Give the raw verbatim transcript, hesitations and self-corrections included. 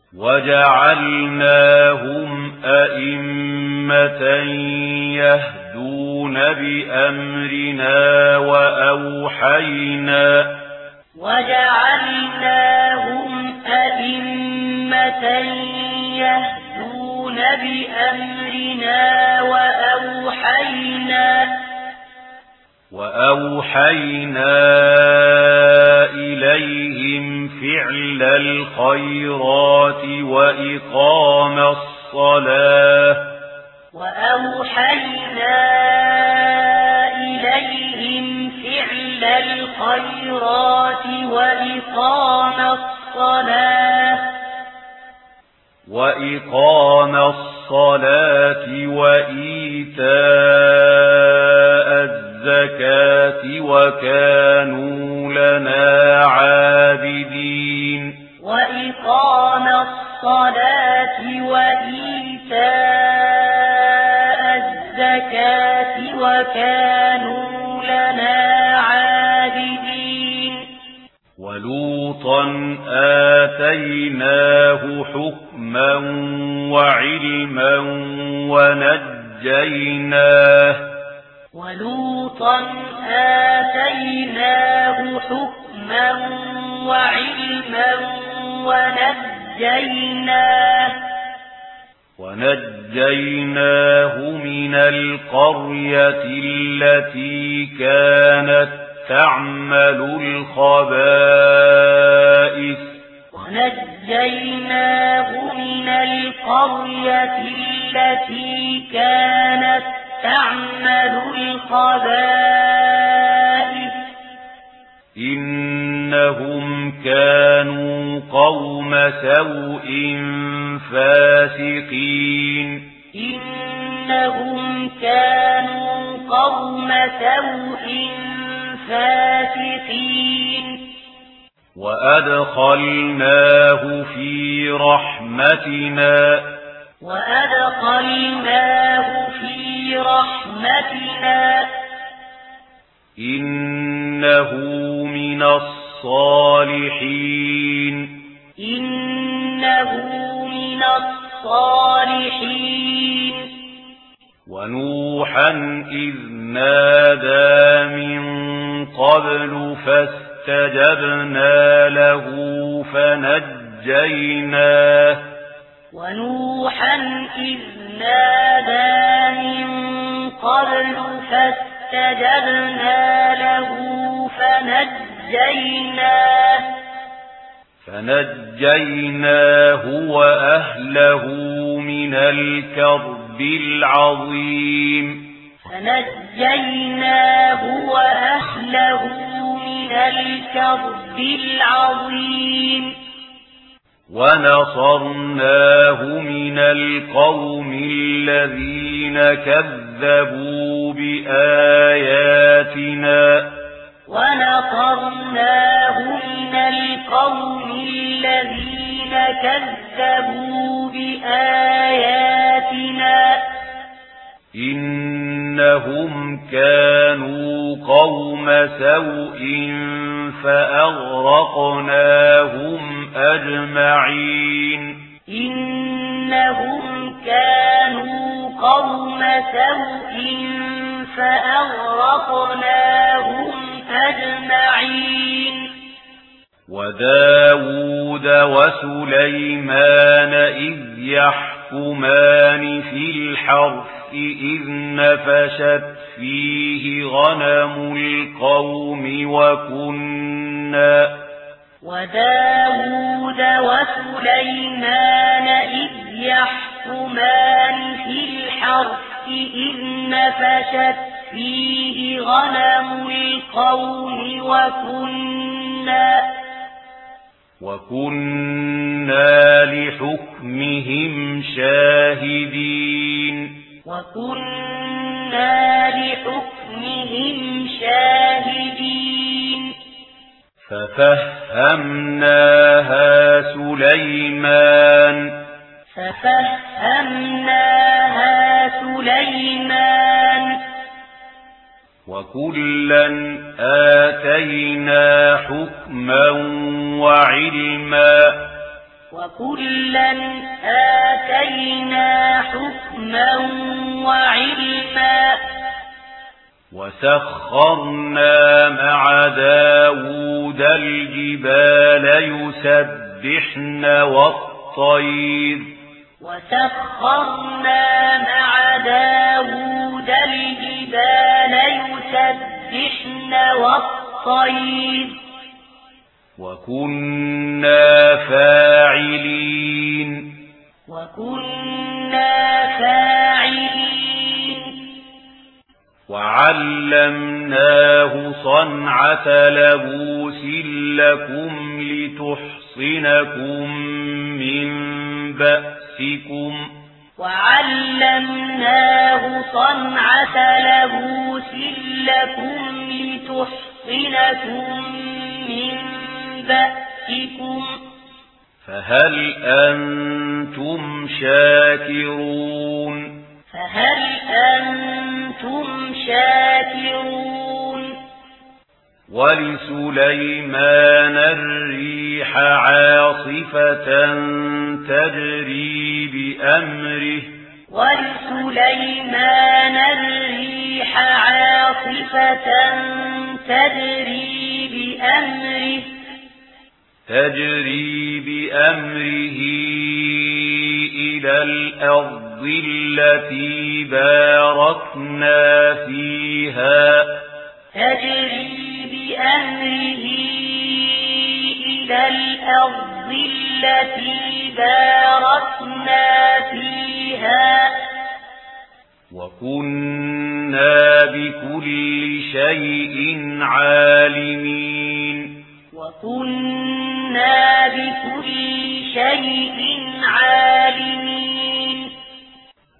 وجعلناهم أئمة يهدون بأمرنا وأوحينا وجعلناهم أئمة يهدون بأمرنا وأوحينا وأوحينا إليهم فعل الخيرات وإقام الصلاة وأوحينا إليهم فعل الخيرات وإقام الصلاة وإقام الصلاة وإيتاء الزكاة وكانوا لنا عابدين وإقام الصلاة وإيتاء الزكاة وكانوا لنا عابدين ولوطا آتيناه حكما وعلما ونجيناه ولوطا آتيناه حكما وعلما ونجيناه ونجيناه من القرية التي كانت تعمل الخبائث ونجيناه من القرية التي كانت تعمل الخبائث إنهم كانوا قوم سوء فاسقين إنهم كانوا قوم سوء فاسقين وأدخلناه في رحمتنا وأدخلناه في رحمتنا إنه من الصالحين إنه من الصالحين ونوحا إذ نادى من قبل فاستجبنا له فنجيناه ونوحا إذ نادى من قبل فاستجبنا له فنجيناه فنجيناه وأهله من الكرب العظيم فنجيناه وأهله من الكرب العظيم ونصرناه من القوم الذين كذبوا بآياتنا ونصرناه من القوم الذين كذبوا بآياتنا إنهم كانوا قوم سوء فأغرقناهم أجمعين إنهم كانوا قوم سوء فأغرقناهم أجمعين وداود وسليمان إذ يحكمان في الحرث إذ نفشت فيه غنم القوم وكنا وداود وسليمان إذ يحكمان في الحرث إذ نفشت فيه غنم القوم وكنا وكنا لحكمهم شاهدين وكنا لحكمهم شاهدين ففهمناها سليمان ففهمناها سليمان وكلا آتينا حكما وعلما وكلا آتينا حكما وعلما وسخرنا مع داود الجبال يسبحن والطير وسخرنا مع داود الجبال يسبحن والطير وكنا فاعلين وكنا فاعلين وعلمناه صنعة لبوس لكم لتحصنكم من بأسكم وعلمناه صنعة لبوس لكم لتحصنكم من بأسكم فهل أنتم شاكرون فهل أنتم شاكرون ولسليمان الريح عاصفة تجري بأمره ولسليمان الريح عاصفة تجري بأمره تجري بأمره إلى الأرض التي باركنا فيها تجري بأمره إلى الأرض التي باركنا فيها وكنا بكل شيء عالمين وكنا بكل شيء عالمين